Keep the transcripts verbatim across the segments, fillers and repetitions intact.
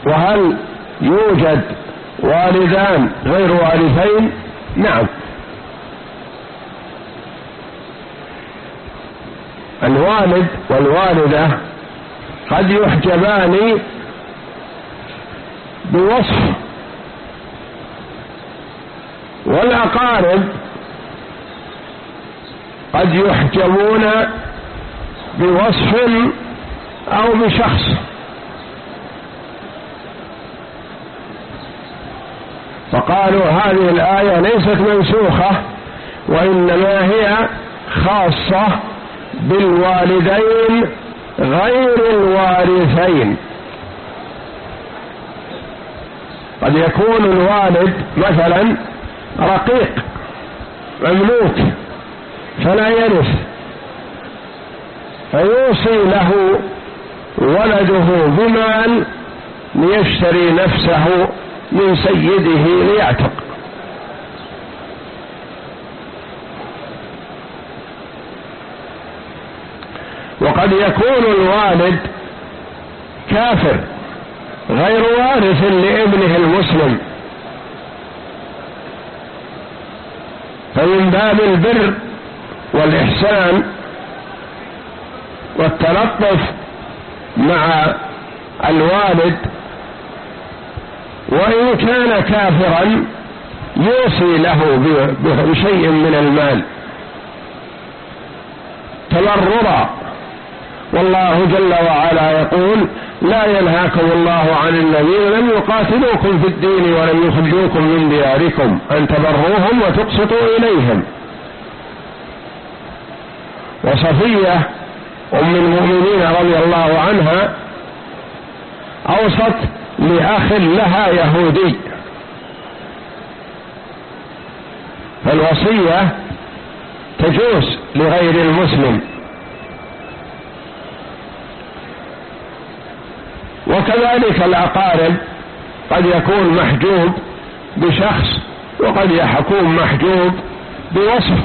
وهل يوجد والدان غير وارثين؟ نعم، الوالد والوالدة قد يحجبان بوصف، والأقارب قد يحجبون بوصف أو بشخص. فقالوا هذه الآية ليست منسوخة، وإنما هي خاصة بالوالدين غير الوارثين. قد يكون الوالد مثلا رقيق مملوك فلا يرث، فيوصي له ولده بمال ليشتري نفسه من سيده ليعتق. وقد يكون الوالد كافر غير وارث لابنه المسلم، فمن باب البر والإحسان والتلطف مع الوالد وإن كان كافرا يوصي له بشيء من المال تبررا. والله جل وعلا يقول: لا ينهاكم الله عن الذين لم يقاتلوكم في الدين ولم يخرجوكم من دياركم أن تبروهم وتقسطوا إليهم. وصفية أم المؤمنين رضي الله عنها أوصت لأخ لها يهودي، فالوصية تجوز لغير المسلم. وكذلك الأقارب قد يكون محجوب بشخص وقد يكون محجوب بوصف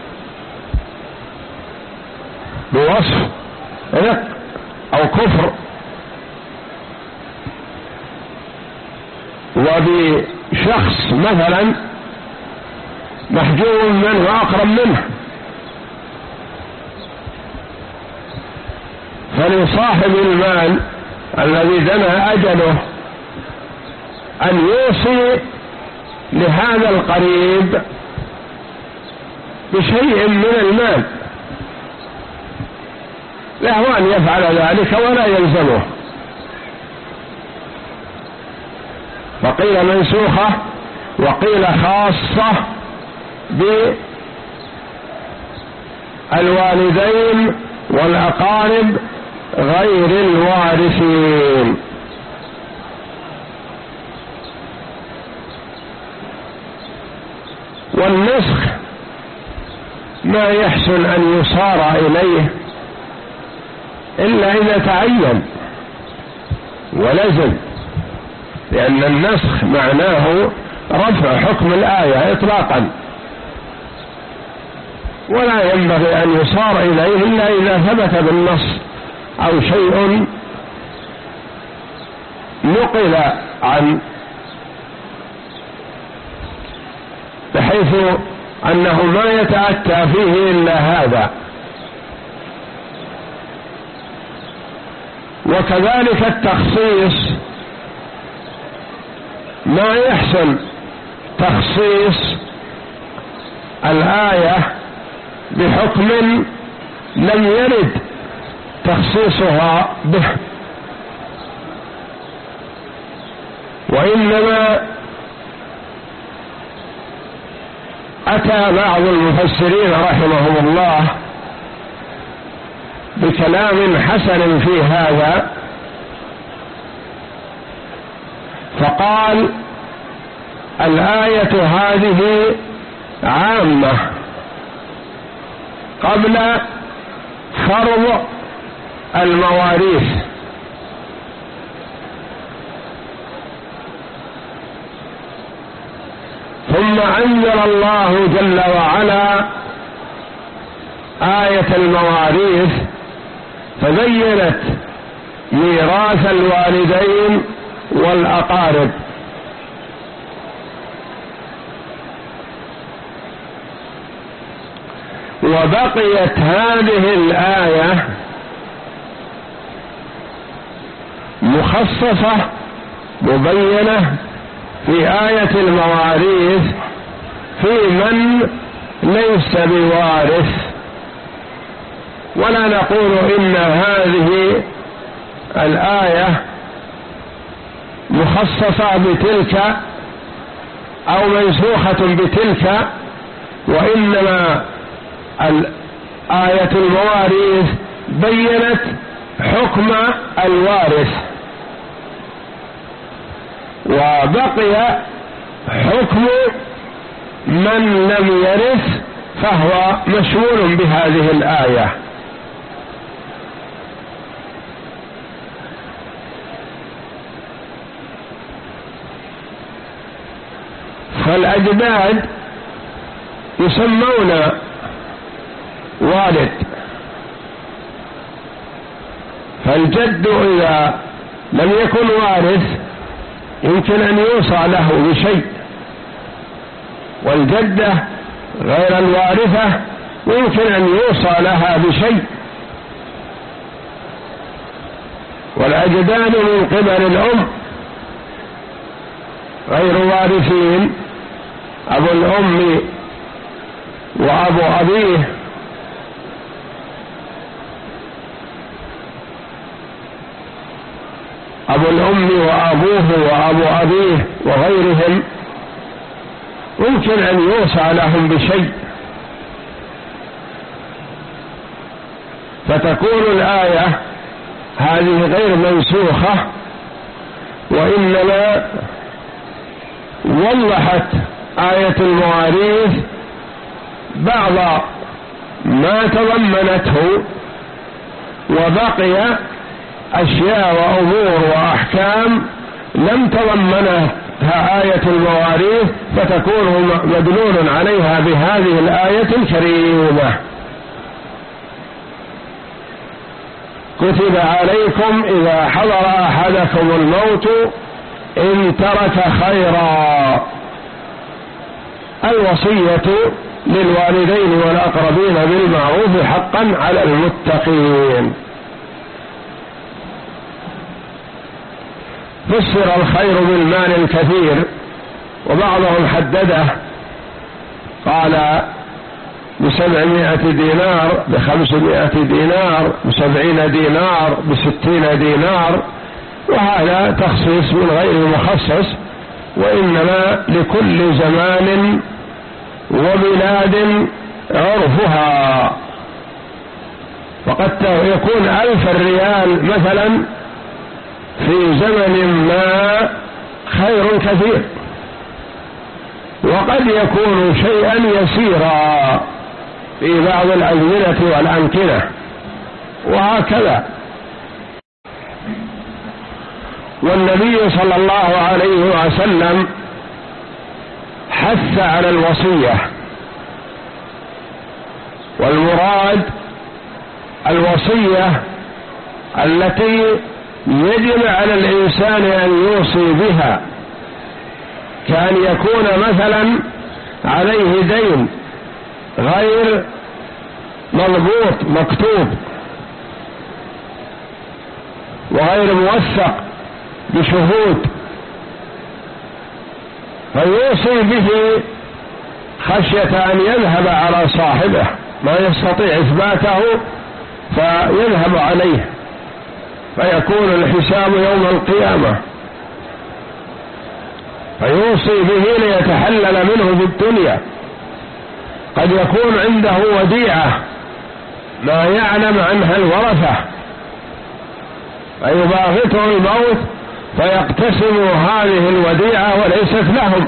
بوصف رق أو كفر، وبشخص مثلا محجوب منه وأقرب منه. فلصاحب المال الذي دنا أجله أن يوصي لهذا القريب بشيء من المال، له أن يفعل ذلك ولا يلزمه. وقيل منسوخة وقيل خاصة بالوالدين والأقارب غير الوارثين. والنسخ ما يحسن أن يصار إليه إلا إذا تعين ولزم، لأن النسخ معناه رفع حكم الآية إطلاقا، ولا ينبغي أن يصار إليه إلا إذا ثبت بالنص أو شيء نقل عن، بحيث أنه ما يتأتى فيه إلا هذا. وكذلك التخصيص ما يحسن تخصيص الآية بحكم لم يرد تخصيصها به، وإنما أتى بعض المفسرين رحمهم الله بكلام حسن في هذا، فقال: الآية هذه عامة قبل فرض المواريث، ثم أنزل الله جل وعلا آية المواريث فبينت ميراث الوالدين والأقارب. وبقيت هذه الآية مخصصة مبينة في آية المواريث في من ليس بوارث، ولا نقول إن هذه الآية مخصصة بتلك أو منسوخة بتلك، وإنما آية المواريث بينت حكم الوارث، وبقي حكم من لم يرث فهو مشمول بهذه الآية. فالأجداد يسمون والد، فالجد إذا لم يكن وارث يمكن أن يوصى له بشيء، والجدة غير الوارثة يمكن أن يوصى لها بشيء. والأجداد من قبل الأم غير وارثين، أبو الأم وأبو أبيه أبو الأم وأبوه وأبو أبيه وغيرهم يمكن أن يوصى لهم بشيء، فتكون الآية هذه غير منسوخة، وإنما وضحت آية المواريث بعض ما تضمنته، وبقي أشياء وأمور وأحكام لم تضمنها آية المواريث، فتكون مدلول عليها بهذه الآية الكريمة. كتب عليكم إذا حضر أحدكم الموت إن ترك خيرا الوصية للوالدين والأقربين بالمعروف حقا على المتقين. فسر الخير بالمال الكثير، وبعضهم حدده قال بسبعمائة دينار، بخمسمائة دينار، بسبعين دينار، بستين دينار، وهذا تخصيص من غير مخصص، وإنما لكل زمان وبلاد عرفها. وقد يكون ألف الريال مثلا في زمن ما خير كثير، وقد يكون شيئا يسيرا في بعض الأزمنة والأمكنة، وهكذا. والنبي صلى الله عليه وسلم حث على الوصية، والمراد الوصية التي يجب على الإنسان أن يوصي بها، كأن يكون مثلا عليه دين غير مضبوط مكتوب وغير موثق بشهود، فيوصي به خشية أن يذهب على صاحبه ما يستطيع إثباته فيذهب عليه، فيكون الحساب يوم القيامة، فيوصي به ليتحلل منه في الدنيا. قد يكون عنده وديعة ما يعلم عنها الورثة، فيباغته الموت فيقتسم هذه الوديعة وليست لهم.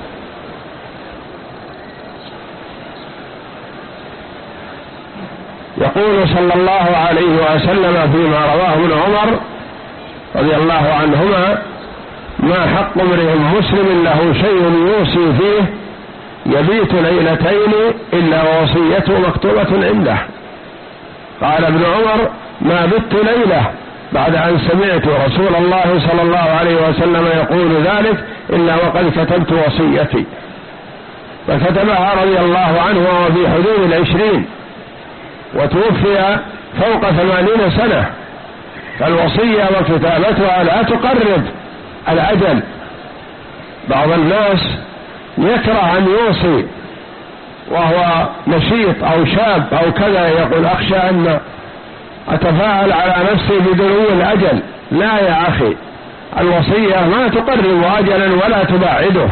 يقول صلى الله عليه وسلم فيما رواه ابن عمر رضي الله عنهما: ما حق امرئ مسلم له شيء يوصي فيه يبيت ليلتين إلا ووصيته مكتوبة عنده. قال ابن عمر: ما بت ليلة بعد أن سمعت رسول الله صلى الله عليه وسلم يقول ذلك إلا وقد كتبت وصيتي، فكتبها رضي الله عنه وهو في حدود العشرين، وتوفي فوق ثمانين سنة. فالوصية وكتابتها لا تقرب الأجل. بعض الناس يكره أن يوصي وهو نشيط أو شاب أو كذا، يقول أخشى أن أتفاعل على نفسي بدنو الأجل. لا يا أخي، الوصية ما تقرب أجلا ولا تبعده،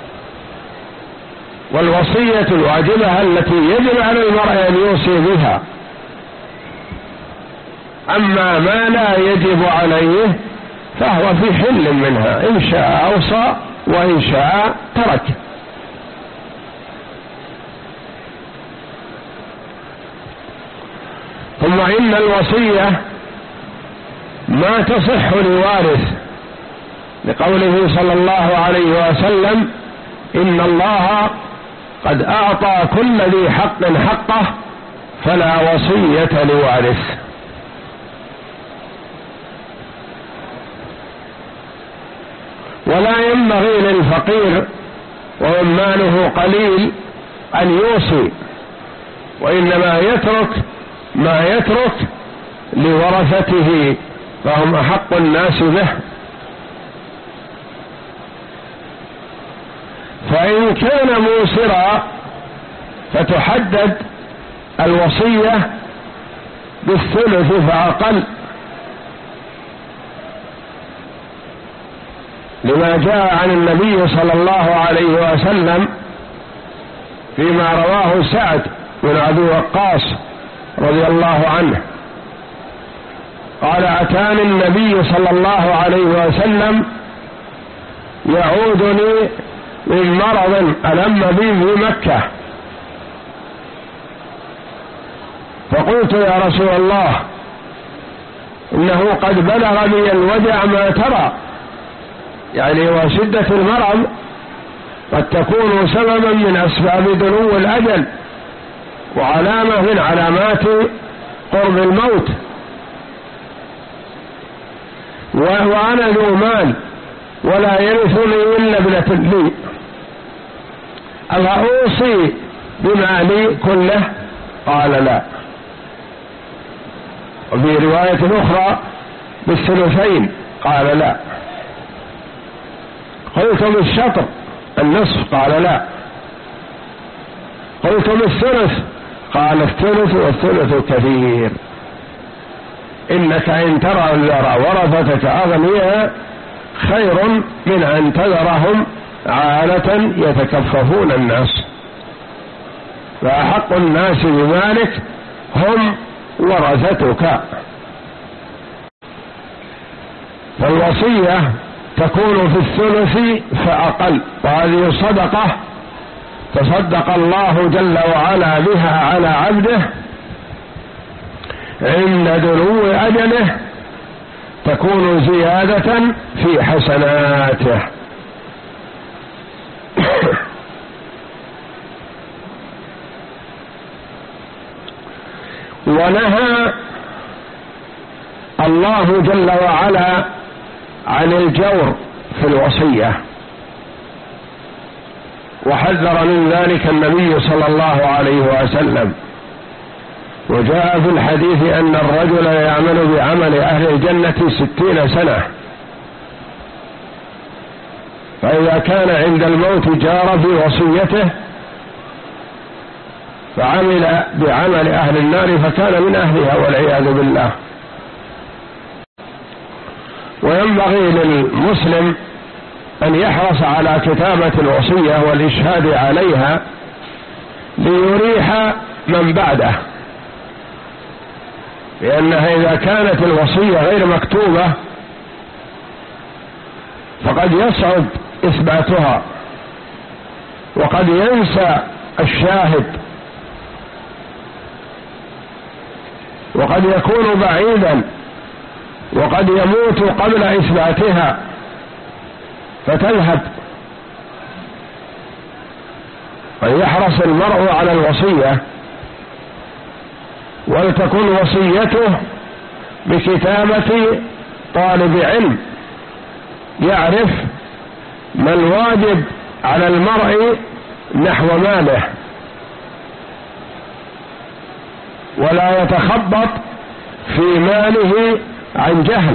والوصية الواجبة التي يجب على المرء أن يوصي بها. أما ما لا يجب عليه فهو في حل منها، إن شاء أوصى وإن شاء ترك. ثم إن الوصية ما تصح لوارث، لقوله صلى الله عليه وسلم إن الله قد أعطى كل ذي حق حقه فلا وصية لوارث. ولا ينبغي للفقير ومن ماله قليل أن يوصي، وإنما يترك ما يترك لورثته، فهم أحق الناس به. فإن كان موسرا فتحدد الوصية بالثلث فأقل، لما جاء عن النبي صلى الله عليه وسلم فيما رواه سعد بن أبي وقاص رضي الله عنه قال أتاني النبي صلى الله عليه وسلم يعودني من مرض ألم بي في مكة، فقلت يا رسول الله إنه قد بلغ بي الوجع ما ترى، يعني وشدة المرض قد تكون سببا من أسباب دنو الأجل وعلامة من علامات قرب الموت، وأنا ذو مال ولا يرثني إلا ابنة لي، أفأوصي بمالي كله؟ قال لا. وفي رواية أخرى بالثلثين قال لا. قلتم الشطر النصف؟ قال لا. قلتم الثلث؟ قال الثلث والثلث كثير، إنك إن ترى ورثتك أغنياء خير من أن تذرهم عالة يتكففون الناس، فأحق الناس بمالك هم ورثتك. فالوصية تكون في الثلث فأقل، وهذه صدقة تصدق الله جل وعلا بها على عبده عند دنو أجله، تكون زيادة في حسناته. ونهى الله جل وعلا عن الجور في الوصية، وحذر من ذلك النبي صلى الله عليه وسلم. وجاء في الحديث أن الرجل يعمل بعمل أهل الجنة ستين سنة، فإذا كان عند الموت جار في وصيته فعمل بعمل أهل النار فكان من أهلها والعياذ بالله. وينبغي للمسلم أن يحرص على كتابة الوصية والإشهاد عليها ليريح من بعده، لأنها إذا كانت الوصية غير مكتوبة فقد يصعب إثباتها، وقد ينسى الشاهد، وقد يكون بعيدا، وقد يموت قبل إثباتها فتذهب. فيحرص المرء على الوصية، ولتكن وصيته بكتابة طالب علم يعرف ما الواجب على المرء نحو ماله، ولا يتخبط في ماله عن جهل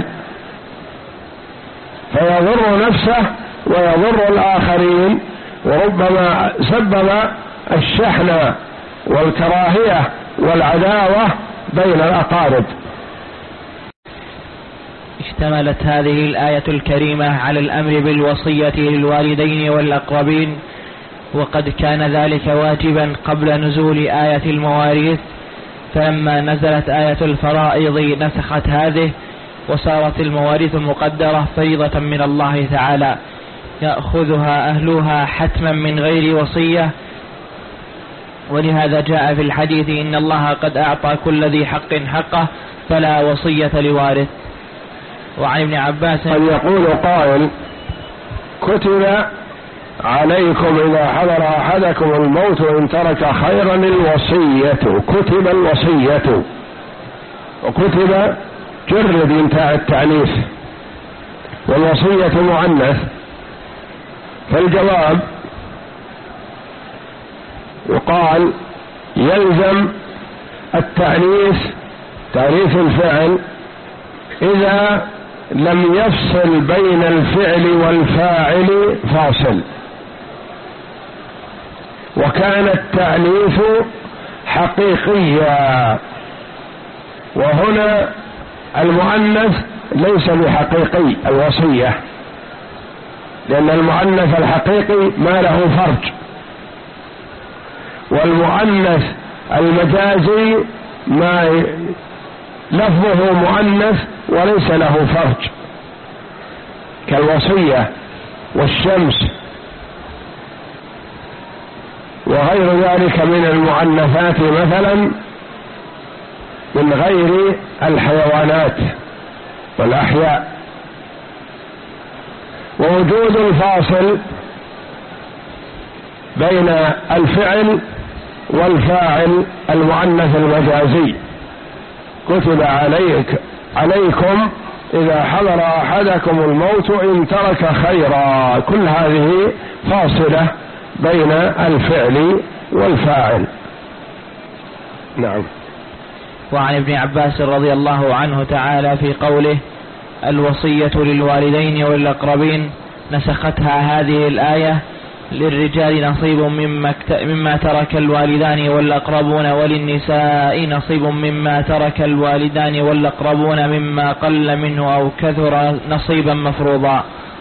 فيضر نفسه ويضر الآخرين، وربما سبب الشحنة والكراهية والعداوة بين الأقارب. اشتملت هذه الآية الكريمة على الأمر بالوصية للوالدين والأقربين، وقد كان ذلك واجبا قبل نزول آية المواريث، فلما نزلت آية الفرائض نسخت هذه، وصارت المواريث مقدرة فريضة من الله تعالى يأخذها أهلها حتما من غير وصية. ولهذا جاء في الحديث إن الله قد أعطى كل ذي حق حقه فلا وصية لوارث. وعن ابن عباس قد يقول قائل: كتب عليكم إذا حضر أحدكم الموت إن ترك خيرا الوصية، كتب الوصية، وكتب جرد انتهى التعنيف، والوصية مؤنث. فالجواب يقال يلزم التعنيف تعنيف الفعل إذا لم يفصل بين الفعل والفاعل فاصل، وكان التعنيف حقيقيا، وهنا المؤنث ليس بحقيقي الوصية، لأن المؤنث الحقيقي ما له فرج، والمؤنث المجازي ما لفظه مؤنث وليس له فرج، كالوصية والشمس وغير ذلك من المؤنثات مثلا من غير الحيوانات والأحياء. ووجود الفاصل بين الفعل والفاعل المؤنث المجازي، كتب عليك عليكم إذا حضر أحدكم الموت إن ترك خيرا، كل هذه فاصلة بين الفعل والفاعل. نعم. وعن ابن عباس رضي الله عنه تعالى في قوله الوصية للوالدين والأقربين نسختها هذه الآية: للرجال نصيب مما, مما ترك الوالدان والأقربون، وللنساء نصيب مما ترك الوالدان والأقربون مما قل منه أو كثر نصيبا مفروضا.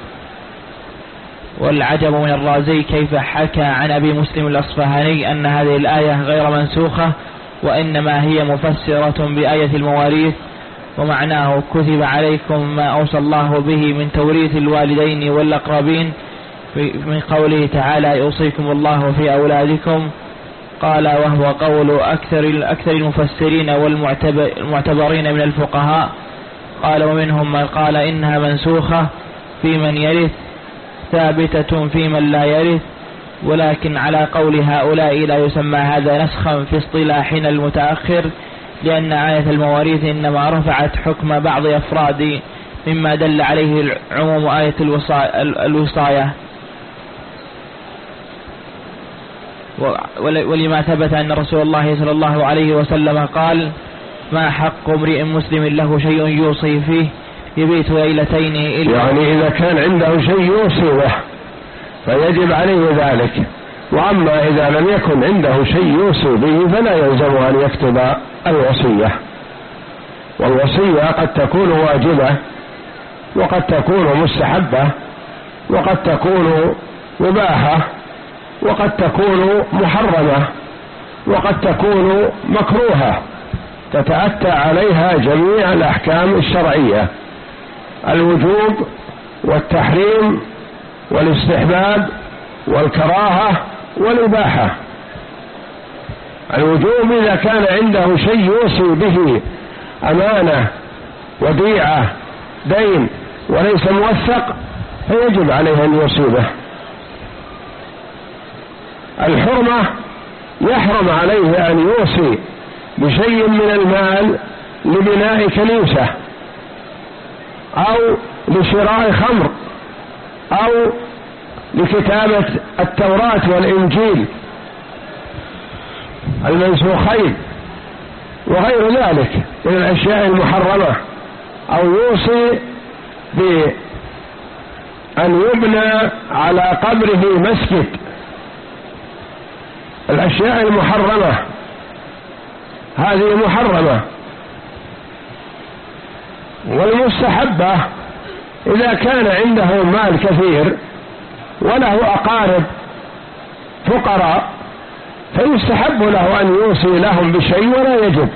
والعجب من الرازي كيف حكى عن أبي مسلم الأصفهاني أن هذه الآية غير منسوخة، وإنما هي مفسرة بآية المواريث، ومعناه كتب عليكم ما أوصى الله به من توريث الوالدين والأقربين من قوله تعالى يوصيكم الله في أولادكم. قال وهو قول أكثر أكثر المفسرين والمعتبرين من الفقهاء. قال ومنهم من قال إنها منسوخة في من يرث ثابتة في من لا يرث، ولكن على قول هؤلاء لا يسمى هذا نسخا في اصطلاحنا المتأخر، لأن آية المواريث إنما رفعت حكم بعض أفراد مما دل عليه عموم آية الوصاية. ولما ثبت أن رسول الله صلى الله عليه وسلم قال ما حق امرئ مسلم له شيء يوصي فيه يبيت ليلتين إلا، يعني إذا كان عنده شيء يوصي به فيجب عليه ذلك، وأما إذا لم يكن عنده شيء يوصي به فلا يلزم أن يكتب الوصية. والوصية قد تكون واجبة، وقد تكون مستحبة، وقد تكون مباحة، وقد تكون محرمة، وقد تكون مكروهة، تتأتى عليها جميع الأحكام الشرعية: الوجوب والتحريم والاستحباب والكراهة والإباحة. الوجوب إذا كان عنده شيء يوصي به أمانة وديعة دين وليس موثق فيجب عليه أن يوصي به. الحرمة يحرم عليه أن يوصي بشيء من المال لبناء كنيسة أو لشراء خمر أو لكتابة التوراة والإنجيل المنسوخين وغير ذلك من الأشياء المحرمة، أو يوصي بأن يبنى على قبره مسجد. الأشياء المحرمة هذه محرمة. والمستحبة إذا كان عنده مال كثير وله أقارب فقراء فيستحب له أن يوصي لهم بشيء ولا يجب.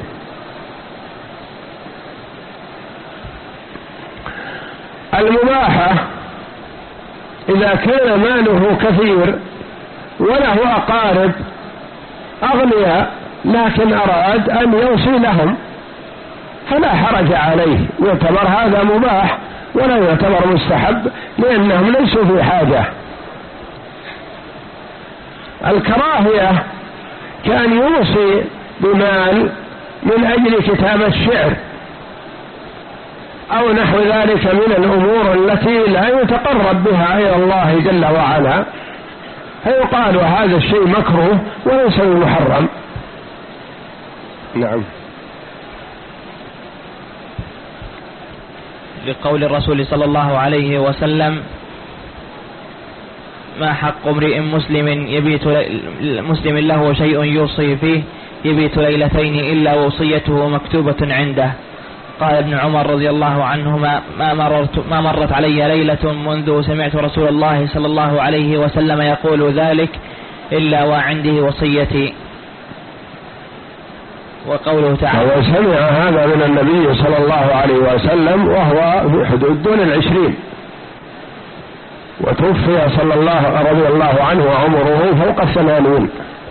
المباحة إذا كان ماله كثير وله أقارب أغنياء لكن أراد أن يوصي لهم فلا حرج عليه، يعتبر هذا مباح ولا يعتبر مستحب لأنهم ليسوا في حاجة. الكراهية كان يوصي بمال من أجل كتابة شعر أو نحو ذلك من الأمور التي لا يتقرب بها إلى الله جل وعلا، فيقال هذا الشيء مكروه وليس محرم. نعم. لقول الرسول صلى الله عليه وسلم: ما حق امرئ مسلم يبيت مسلم له شيء يوصي فيه يبيت ليلتين إلا وصيته مكتوبة عنده. قال ابن عمر رضي الله عنهما: ما مررت ما مرت علي ليلة منذ سمعت رسول الله صلى الله عليه وسلم يقول ذلك إلا وعنده وصيتي. وقوله تعالى: وسمع هذا من النبي صلى الله عليه وسلم وهو في حدود دون العشرين، وتوفي صلى الله رضي الله عنه وعمره فوق الثمانين.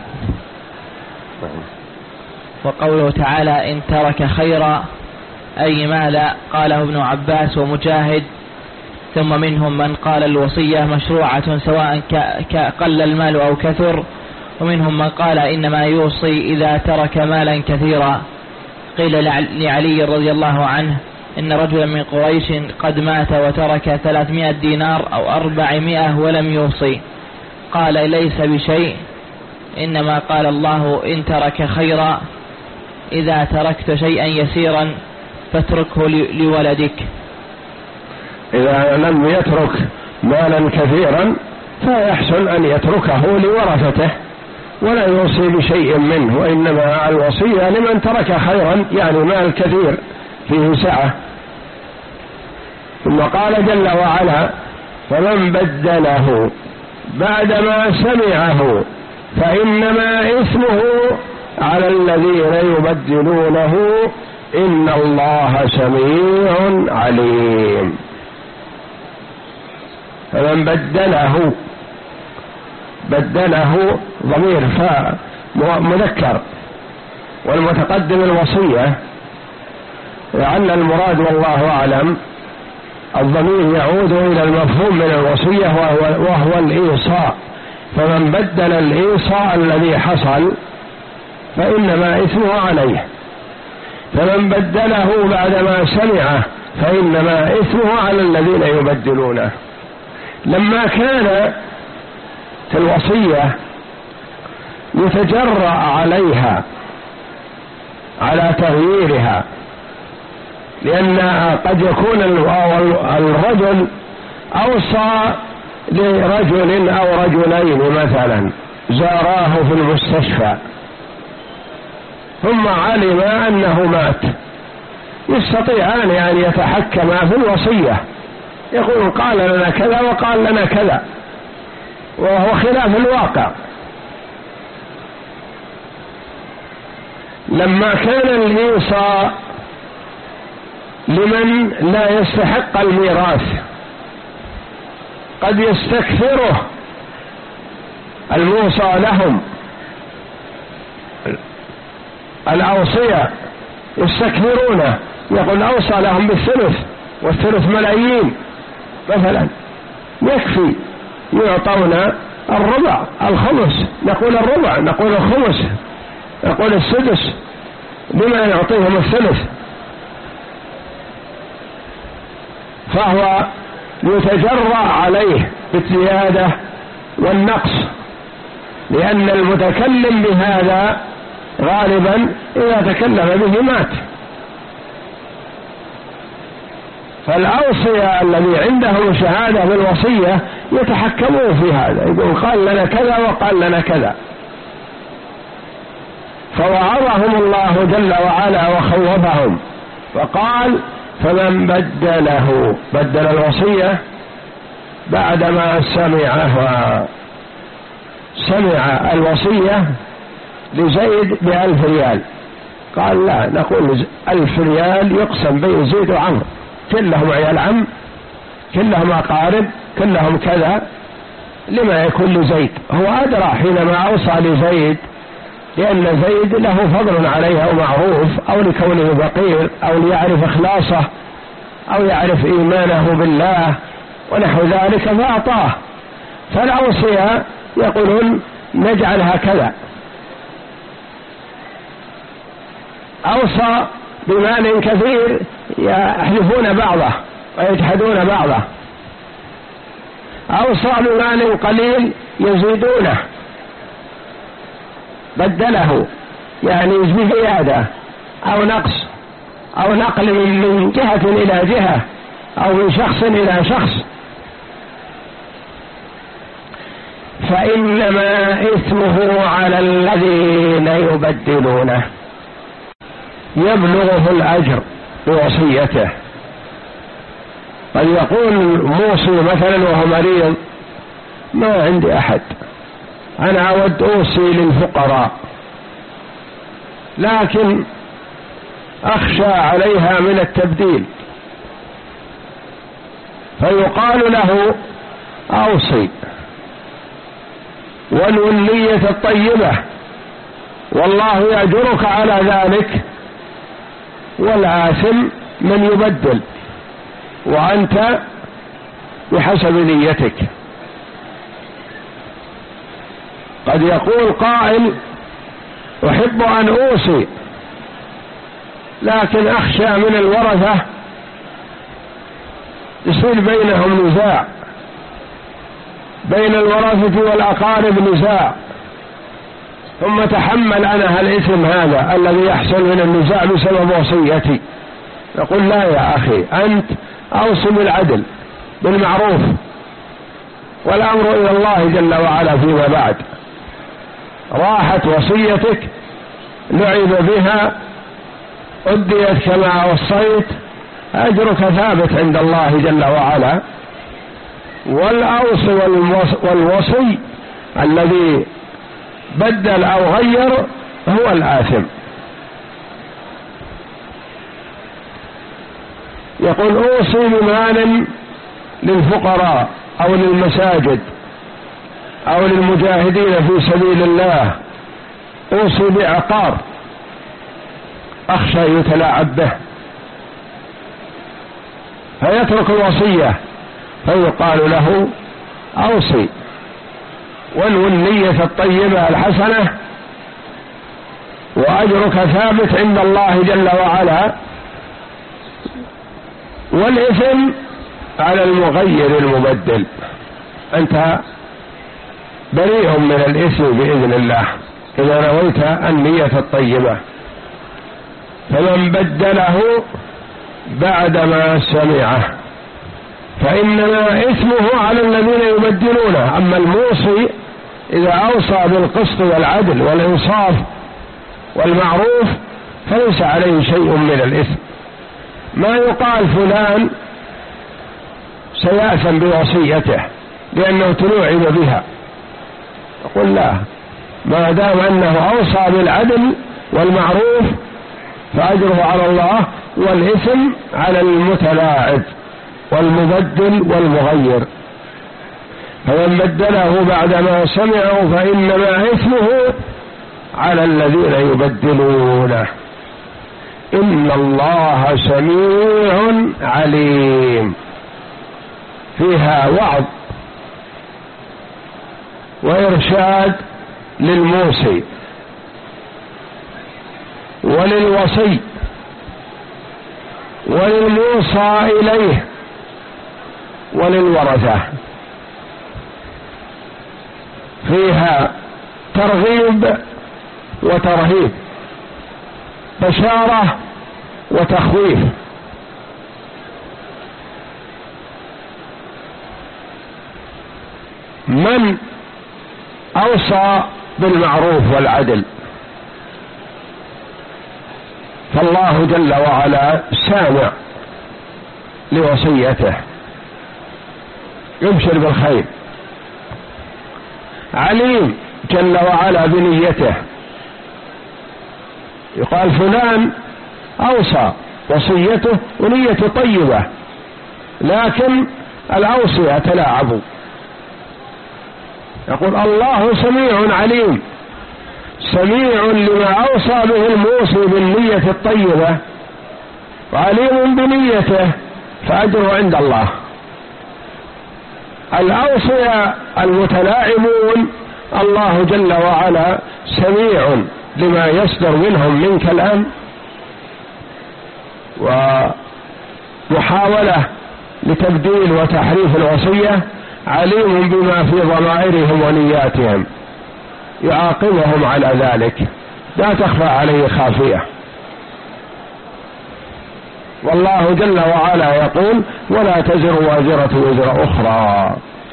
وقوله تعالى: إن ترك خيرا أي مالا، قاله ابن عباس ومجاهد. ثم منهم من قال الوصية مشروعة سواء قل المال أو كثر، ومنهم من قال إنما يوصي إذا ترك مالا كثيرا. قيل لعلي رضي الله عنه إن رجلا من قريش قد مات وترك ثلاثمائة دينار أو أربعمائة ولم يوصي، قال: ليس بشيء، إنما قال الله: إن ترك خيرا إذا تركت شيئا يسيرا فاتركه لولدك. إذا لم يترك مالا كثيرا فيحسن أن يتركه لورثته ولا يوصي بشيء منه، وإنما الوصية لمن ترك خيرا يعني مال كثير فيه سعة. ثم قال جل وعلا: فمن بدله بعدما سمعه فإنما إثمه على الذين يبدلونه إن الله سميع عليم. فمن بدله، بدله ضمير فاء مذكر، والمتقدم الوصية، لعل المراد والله أعلم الضمير يعود إلى المفهوم من الوصية وهو, وهو الإيصاء. فمن بدل الإيصاء الذي حصل فإنما إثمه عليه، فمن بدله بعدما سمعه فإنما إثمه على الذين يبدلونه. لما كان في الوصية يتجرأ عليها على تغييرها، لأن قد يكون الرجل أوصى لرجل أو رجلين مثلا زاراه في المستشفى ثم علم أنه مات، يستطيعان أن يتحكما في الوصية، يقول قال لنا كذا وقال لنا كذا، وهو خلاف الواقع. لما كان الإيصاء لمن لا يستحق الميراث قد يستكثره الموصى لهم، الأوصية يستكثرونه، يقول أوصى لهم بالثلث والثلث ملايين مثلا، يكفي يعطون الربع الخمس، نقول الربع، نقول الخمس، نقول السدس، لما يعطيهم الثلث؟ فهو يتجرأ عليه بالزيادة والنقص، لأن المتكلم بهذا غالبا إذا تكلم به مات. فالأوصياء الذي عندهم شهادة بالوصية يتحكمون في هذا، يقول قال لنا كذا وقال لنا كذا. فوعظهم الله جل وعلا وخوفهم، فقال فمن بدله بدل الوصية بعدما سمعها، سمع الوصية لزيد بألف ريال، قال لا، نقول ألف ريال يقسم بين زيد وعمرو، كلهم عيال عم، كلهم أقارب، كلهم كذا، لما يكون لزيد؟ هو أدرى حينما أوصى لزيد، لأن زيد له فضل عليه أو معروف، أو لكونه فقير، أو ليعرف إخلاصه، أو يعرف إيمانه بالله ونحو ذلك فأعطاه. فالأوصياء يقولون نجعل هكذا، أوصى بمال كثير يحلفون بعضه ويجحدون بعضه، أوصى بمال قليل يزيدونه، بدله يعني بزيادة أو نقص أو نقل من جهة إلى جهة أو من شخص إلى شخص، فإنما إثمه على الذين يبدلونه، يبلغه الأجر بوصيته. قد يقول موصي مثلا وهو مريض ما عندي أحد، أنا أود أوصي للفقراء، لكن أخشى عليها من التبديل، فيقال له أوصي، والنية الطيبة والله يأجرك على ذلك، والآثم من يبدل وأنت بحسب نيتك. قد يقول قائل أحب أن أوصي لكن أخشى من الورثة يصير بينهم نزاع، بين الورثة والأقارب نزاع، ثم تحمل أنا الإثم هذا الذي يحصل من النزاع بسبب وصيتي. يقول لا يا أخي، أنت أوصي بالعدل بالمعروف، والأمر إلى الله جل وعلا فيما بعد. راحت وصيتك، لعب بها، أديت كما وصيت، أجرك ثابت عند الله جل وعلا. والأوصي والوصي الذي بدل أو غير هو الآثم. يقول أوصي بمال للفقراء أو للمساجد أو للمجاهدين في سبيل الله، أوصي بعقار أخشى يتلاعب به، فيترك الوصية، فيقال له أوصي، وانو النية الطيبة الحسنة، وأجرك ثابت عند الله جل وعلا، والإثم على المغير المبدل، أنت بريء من الإثم بإذن الله إذا نويت النية الطيبة. فمن بدله بعدما سمعه فإنما إثمه على الذين يبدلونه. أما الموصي إذا أوصى بالقسط والعدل والإنصاف والمعروف فليس عليه شيء من الإثم. ما يقال فلان سيأثم بوصيته لأنه تلوعب بها، يقول لا، ما دام أنه أوصى بالعدل والمعروف فأجره على الله، والإثم على المتلاعب والمبدل والمغير. فمن بدله بعدما سمعه فإنما إثمه على الذين يبدلونه، إن الله سميع عليم. فيها وعظ وإرشاد للموصي وللوصي وللموصى إليه وللورثة، فيها ترغيب وترهيب، بشارة وتخويف. من أوصى بالمعروف والعدل فالله جل وعلا سامع لوصيته، يبشر بالخير، عليم جل وعلا بنيته، يقال فلان أوصى وصيته ونيته طيبة لكن الأوصية تلاعبوا. يقول الله سميع عليم، سميع لما أوصى به الموصي بالنية الطيبة وعليم بنيته فأجره عند الله. الأوصياء المتلاعبون الله جل وعلا سميع لما يصدر منهم من كلام ومحاولة لتبديل وتحريف الوصية، عليم بما في ضمائرهم ونياتهم يعاقبهم على ذلك، لا تخفى عليه خافية. والله جل وعلا يقول ولا تزر وازرة وزر أخرى.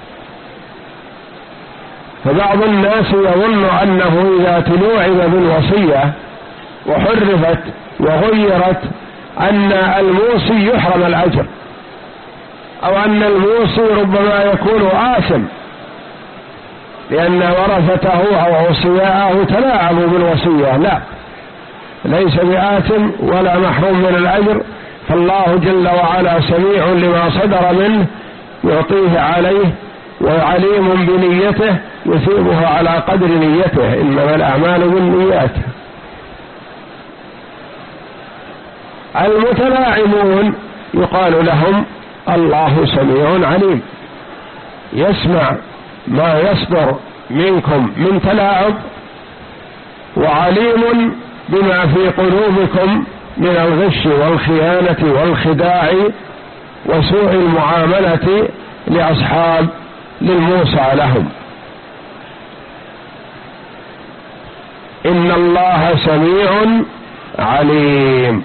فبعض الناس يظن أنه إذا تلوعب بالوصية وحرفت وغيرت أن الموصي يحرم الأجر، أو أن الموصي ربما يكون آثم لأن ورثته أو أوصياءه تلاعبوا بالوصية. لا، ليس بآثم ولا محروم من الأجر، فالله جل وعلا سميع لما صدر منه يعطيه عليه، وعليم بنيته يثيبه على قدر نيته، إنما الأعمال بالنيات. المتلاعبون يقال لهم الله سميع عليم، يسمع ما يصدر منكم من تلاعب، وعليم بما في قلوبكم من الغش والخيانة والخداع وسوء المعاملة لأصحاب للموصى لهم. إن الله سميع عليم.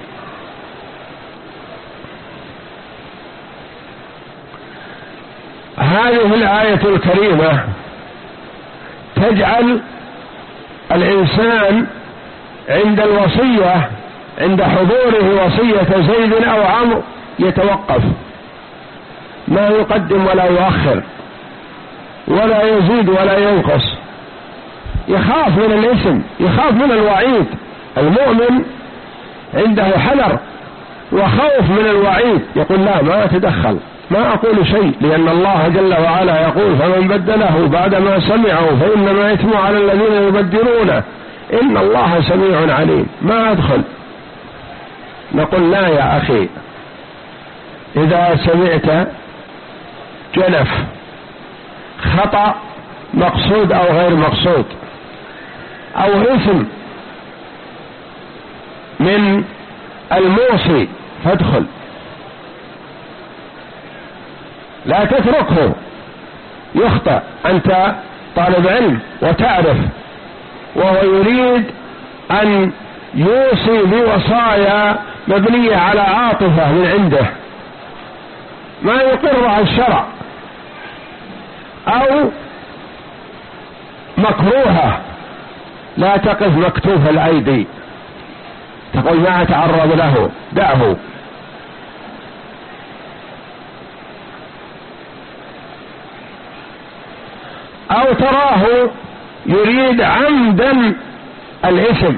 هذه الآية الكريمة تجعل الإنسان عند الوصية، عند حضوره وصية زيد أو عمرو يتوقف، ما يقدم ولا يؤخر ولا يزيد ولا ينقص، يخاف من الإثم، يخاف من الوعيد. المؤمن عنده حذر وخوف من الوعيد، يقول لا، ما أتدخل، ما أقول شيء، لأن الله جل وعلا يقول فمن بدله بعدما سمعه فإنما إثمه على الذين يبدلونه، إن الله سميع عليم، ما أدخل. نقول لا يا أخي، إذا سمعت جنف خطأ مقصود أو غير مقصود أو إثم من الموصي فادخل، لا تتركه يخطأ. أنت طالب علم وتعرف، وهو يريد أن يوصي بوصايا مبنية على عاطفة من عنده ما يقرها الشرع أو مكروهة، لا تقف مكتوف الأيدي تقول ما أتعرض له، دعه. أو تراه يريد عمدا الإثم،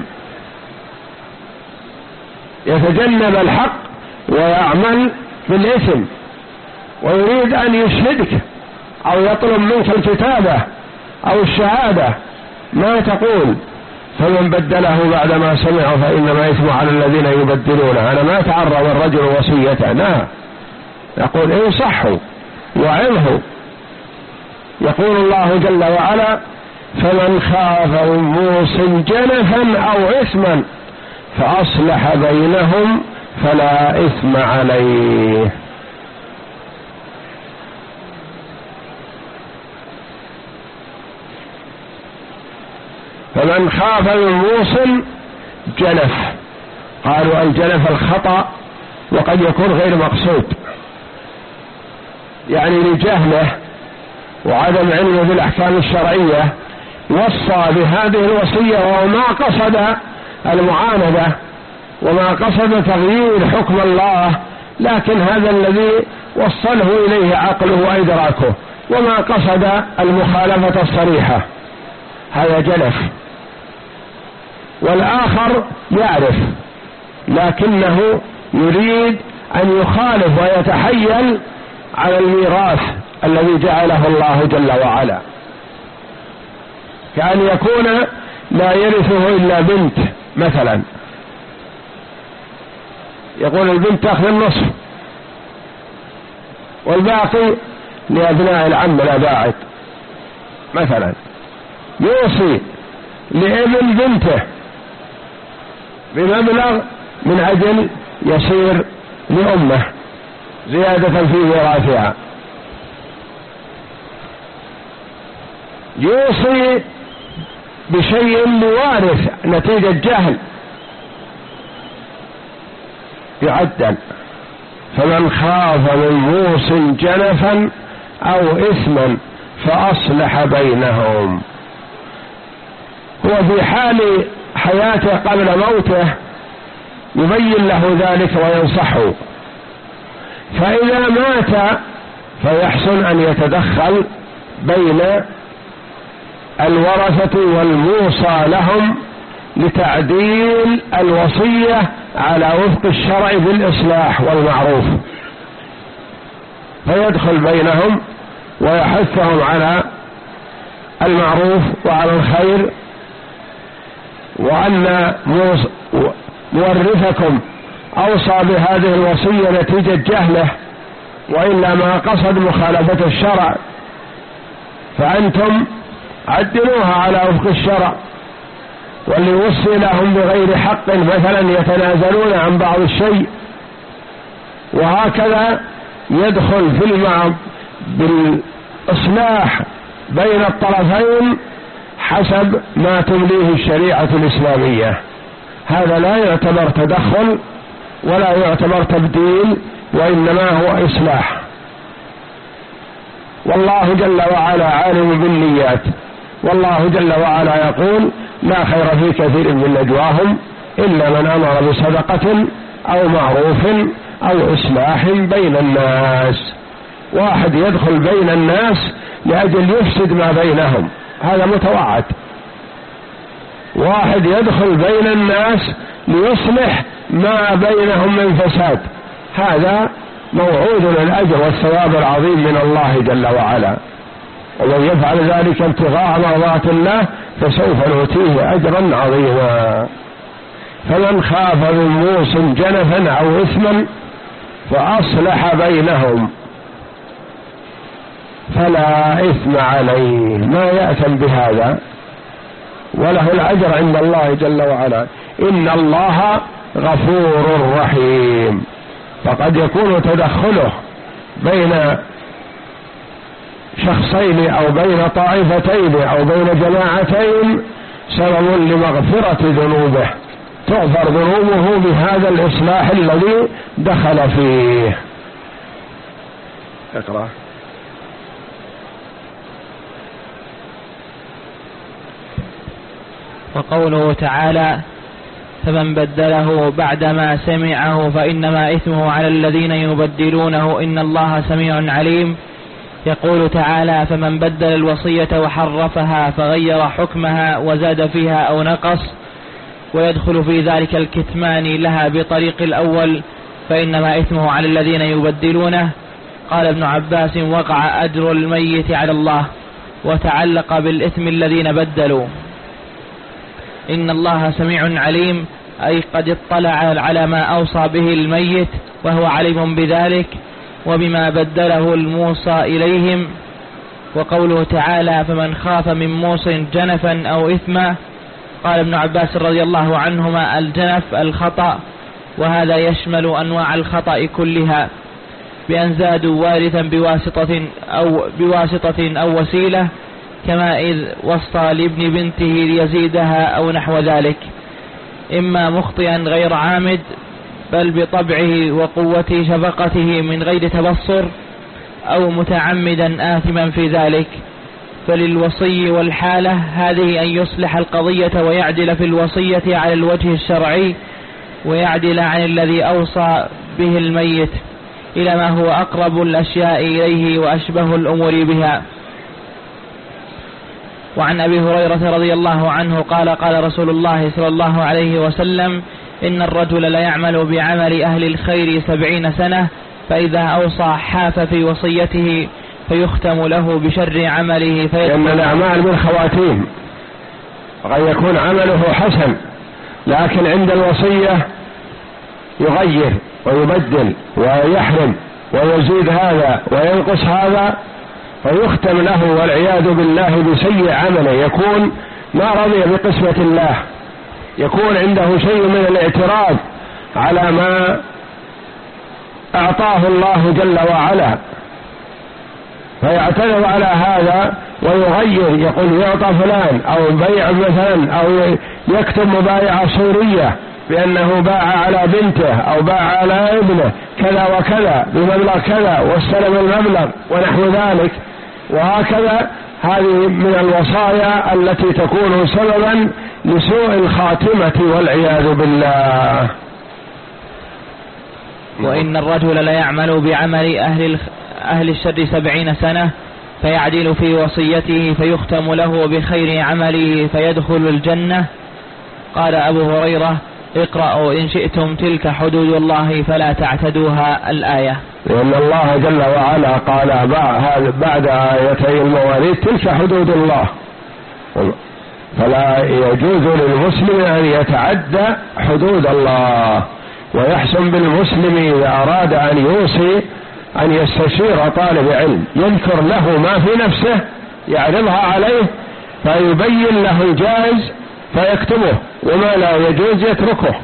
يتجنب الحق ويعمل بالإثم، ويريد أن يشهدك أو يطلب منك الكتابة أو الشهادة، ما تقول فمن بدله بعدما سمعه فإنما إثم على الذين يبدلونه. أنا ما تعرض الرجل وصيته، لا، يقول انصحه وعظه. يقول الله جل وعلا فمن خاف من موص جنفا أو إثما فأصلح بينهم فلا إثم عليه. فمن خاف من موص جنف، قالوا الجنف الخطأ وقد يكون غير مقصود، يعني لجهله وعدم علمه بالأحكام الشرعية وصى بهذه الوصية وهو ما قصد المعاندة وما قصد تغيير حكم الله، لكن هذا الذي وصله إليه عقله وإدراكه وما قصد المخالفة الصريحة، هذا جنف. والآخر يعرف لكنه يريد أن يخالف ويتحيل على الميراث الذي جعله الله جل وعلا، كأن يكون لا يرثه إلا بنت مثلا، يقول البنت تأخذ النصف والباقي لأبناء العم الأباعد مثلا، يوصي لابن بنته بمبلغ من أجل يصير لأمه زيادة في ميراثها، يوصي بشيء لوارث نتيجة جهل يعدل. فمن خاف من موص جنفا أو إثما فأصلح بينهم، هو في حال حياته قبل موته يبين له ذلك وينصحه، فإذا مات فيحسن أن يتدخل بين الورثة والموصى لهم لتعديل الوصية على وفق الشرع بالإصلاح والمعروف، فيدخل بينهم ويحثهم على المعروف وعلى الخير، وأن مورثكم أوصى بهذه الوصية نتيجة جهله وإلا ما قصد مخالفة الشرع، فأنتم عدلوها على وفق الشرع. واللي يوصي لهم بغير حق مثلا يتنازلون عن بعض الشيء، وهكذا يدخل في المع بالإصلاح بين الطرفين حسب ما تمليه الشريعة الإسلامية. هذا لا يعتبر تدخل ولا يعتبر تبديل، وإنما هو إصلاح. والله جل وعلا عالم بالنيات، والله جل وعلا يقول لا خير في كثير من نجواهم إلا من أمر بصدقة أو معروف أو إصلاح بين الناس. واحد يدخل بين الناس لأجل يفسد ما بينهم، هذا متوعد. واحد يدخل بين الناس ليصلح ما بينهم من فساد، هذا موعود الأجر والثواب العظيم من الله جل وعلا. ومن يفعل ذلك ابتغاء مرضات الله فسوف نؤتيه أجرا عظيما. فمن خاف من موص جنفا أو إثما فأصلح بينهم فلا إثم عليه، ما يأثم بهذا وله الأجر عند الله جل وعلا. إن الله غفور رحيم. فقد يكون تدخله بين شخصين أو بين طائفتين أو بين جماعتين سبب لمغفرة ذنوبه، تغفر ذنوبه بهذا الإصلاح الذي دخل فيه. اقرأ. وقوله تعالى فمن بدله بعدما سمعه فإنما إثمه على الذين يبدلونه إن الله سميع عليم. يقول تعالى فمن بدل الوصية وحرفها فغير حكمها وزاد فيها أو نقص، ويدخل في ذلك الكتمان لها بطريق الأول فإنما إثمه على الذين يبدلونه. قال ابن عباس وقع أجر الميت على الله وتعلق بالإثم الذين بدلوا. إن الله سميع عليم أي قد اطلع على ما أوصى به الميت وهو عليم بذلك وبما بدله الموصى إليهم. وقوله تعالى فمن خاف من موص جنفا أو إثما، قال ابن عباس رضي الله عنهما الجنف الخطأ، وهذا يشمل أنواع الخطأ كلها بأن زادوا وارثا بواسطة أو, بواسطة أو وسيلة كما إذ وصى لابن بنته ليزيدها أو نحو ذلك، إما مخطئا غير عامد بل بطبعه وقوة شفقته من غير تبصر، أو متعمدا آثما في ذلك. فللوصي والحالة هذه أن يصلح القضية ويعدل في الوصية على الوجه الشرعي، ويعدل عن الذي أوصى به الميت إلى ما هو أقرب الأشياء إليه وأشبه الأمور بها. وعن أبي هريرة رضي الله عنه قال قال رسول الله صلى الله عليه وسلم: إن الرجل ليعمل بعمل أهل الخير سبعين سنة، فإذا أوصى حاف في وصيته فيختم له بشر عمله. لأن الأعمال بالخواتيم، قد يكون عمله حسن لكن عند الوصية يغير ويبدل ويحرم ويزيد هذا وينقص هذا، فيختم له والعياذ بالله بسيء عمله، يكون ما رضي بقسمة الله، يكون عنده شيء من الاعتراض على ما أعطاه الله جل وعلا، فيعترض على هذا ويغير، يقول يعطى فلان أو بيع مثلا، أو يكتب مبايعة صورية بأنه باع على بنته أو باع على ابنه كذا وكذا بمبلغ كذا واستلم المبلغ ونحو ذلك، وهكذا. هذه من الوصايا التي تكون سببا لسوء الخاتمة والعياذ بالله. وإن الرجل ليعمل بعمل أهل أهل الشر سبعين سنة، فيعدل في وصيته فيختم له بخير عمله فيدخل الجنة. قال أبو هريرة: اقرأوا إن شئتم تلك حدود الله فلا تعتدوها. الآية. لأن الله جل وعلا قال بعد آيتي المواريث: تلك حدود الله، فلا يجوز للمسلم أن يتعدى حدود الله. ويحسن بالمسلم إذا أراد أن يوصي أن يستشير طالب علم، يذكر له ما في نفسه يعرضها عليه فيبين له الجائز فيكتبه، وما لا يجوز يتركه.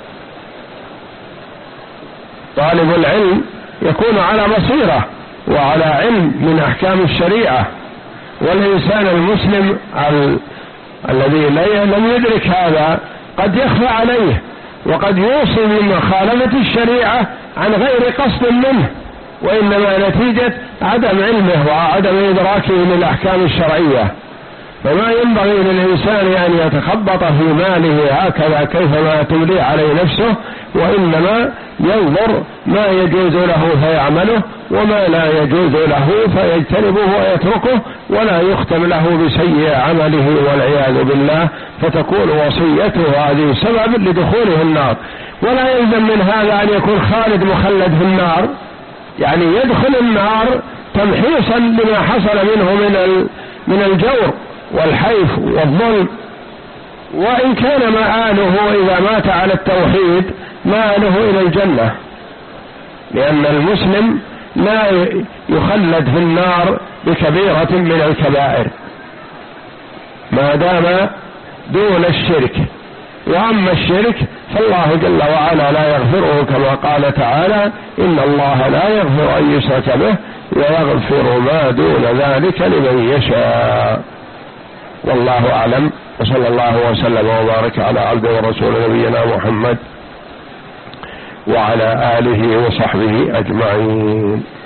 طالب العلم يكون على بصيرة وعلى علم من أحكام الشريعة، والإنسان المسلم ال... الذي لم يدرك هذا قد يخفى عليه، وقد يوصي بمخالفة الشريعة عن غير قصد منه، وإنما نتيجة عدم علمه وعدم إدراكه للأحكام الشرعية. فما ينبغي للإنسان أن يتخبط في ماله هكذا كيفما تولي عليه نفسه، وإنما ينظر ما يجوز له فيعمله، وما لا يجوز له فيجتنبه ويتركه، ولا يختم له بسيء عمله والعياذ بالله، فتكون وصيته هذه سبب لدخوله النار. ولا يلزم من هذا أن يكون خالد مخلد في النار، يعني يدخل النار تمحيصا لما حصل منه من من الجور والحيف والظلم. وإن كان مآله إذا مات على التوحيد مآله إلى الجنة، لأن المسلم لا يخلد في النار بكبيرة من الكبائر ما دام دون الشرك. وأما الشرك فالله جل وعلا لا يغفره، كما قال تعالى: إن الله لا يغفر أن يشرك به ويغفر ما دون ذلك لمن يشاء. والله أعلم، وصلى الله وسلم وبارك على عبده ورسول نبينا محمد وعلى آله وصحبه أجمعين.